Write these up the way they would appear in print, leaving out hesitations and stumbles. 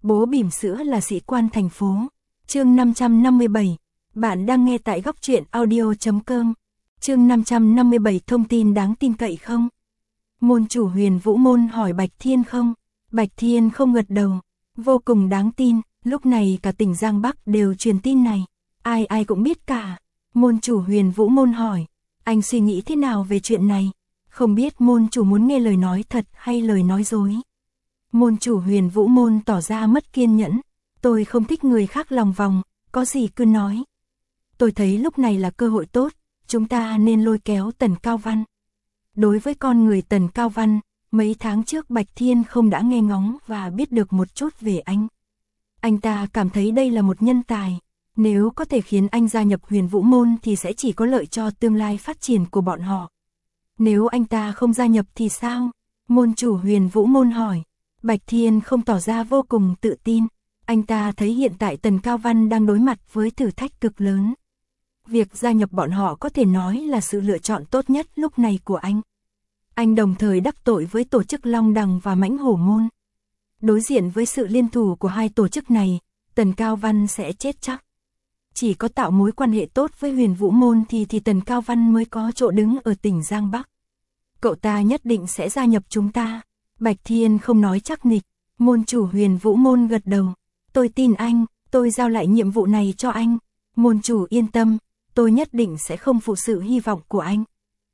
Bố bỉm sữa là sĩ quan thành phố. Chương 557. Bạn đang nghe tại góc truyện audio.com. Chương 557 thông tin đáng tin cậy không? Môn chủ Huyền Vũ Môn hỏi Bạch Thiên không? Bạch Thiên không gật đầu. Vô cùng đáng tin, lúc này cả tỉnh Giang Bắc đều truyền tin này. Ai ai cũng biết cả. Môn chủ Huyền Vũ Môn hỏi. Anh suy nghĩ thế nào về chuyện này? Không biết môn chủ muốn nghe lời nói thật hay lời nói dối. Môn chủ Huyền Vũ Môn tỏ ra mất kiên nhẫn. Tôi không thích người khác lòng vòng, có gì cứ nói. Tôi thấy lúc này là cơ hội tốt, chúng ta nên lôi kéo Tần Cao Văn. Đối với con người Tần Cao Văn, mấy tháng trước Bạch Thiên không đã nghe ngóng và biết được một chút về anh. Anh ta cảm thấy đây là một nhân tài. Nếu có thể khiến anh gia nhập Huyền Vũ Môn thì sẽ chỉ có lợi cho tương lai phát triển của bọn họ. Nếu anh ta không gia nhập thì sao? Môn chủ Huyền Vũ Môn hỏi. Bạch Thiên không tỏ ra vô cùng tự tin. Anh ta thấy hiện tại Tần Cao Văn đang đối mặt với thử thách cực lớn. Việc gia nhập bọn họ có thể nói là sự lựa chọn tốt nhất lúc này của anh. Anh đồng thời đắc tội với tổ chức Long Đằng và Mãnh Hổ Môn. Đối diện với sự liên thủ của hai tổ chức này, Tần Cao Văn sẽ chết chắc. Chỉ có tạo mối quan hệ tốt với Huyền Vũ Môn thì Tần Cao Văn mới có chỗ đứng ở tỉnh Giang Bắc. Cậu ta nhất định sẽ gia nhập chúng ta. Bạch Thiên không nói chắc nịch. Môn chủ Huyền Vũ Môn gật đầu. Tôi tin anh, tôi giao lại nhiệm vụ này cho anh. Môn chủ yên tâm, tôi nhất định sẽ không phụ sự hy vọng của anh.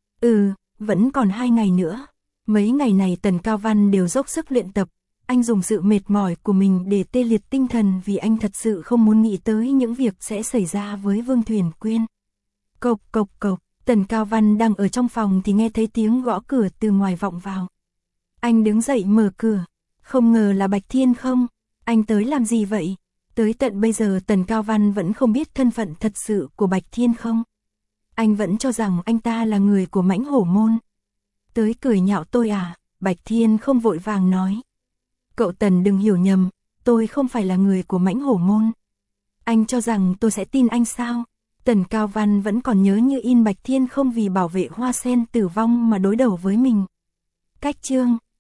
Vẫn còn 2 ngày nữa. Mấy ngày này Tần Cao Văn đều dốc sức luyện tập. Anh dùng sự mệt mỏi của mình để tê liệt tinh thần vì anh thật sự không muốn nghĩ tới những việc sẽ xảy ra với Vương Thuyền Quyên. Cộc cộc cộc, Tần Cao Văn đang ở trong phòng thì nghe thấy tiếng gõ cửa từ ngoài vọng vào. Anh đứng dậy mở cửa. Không ngờ là Bạch Thiên không? Anh tới làm gì vậy? Tới tận bây giờ Tần Cao Văn vẫn không biết thân phận thật sự của Bạch Thiên không? Anh vẫn cho rằng anh ta là người của Mãnh Hổ Môn. Tới cười nhạo tôi à? Bạch Thiên không vội vàng nói. Cậu Tần đừng hiểu nhầm, tôi không phải là người của Mãnh Hổ Môn. Anh cho rằng tôi sẽ tin anh sao? Tần Cao Văn vẫn còn nhớ như in Bạch Thiên không vì bảo vệ Hoa Sen tử vong mà đối đầu với mình. Cách chương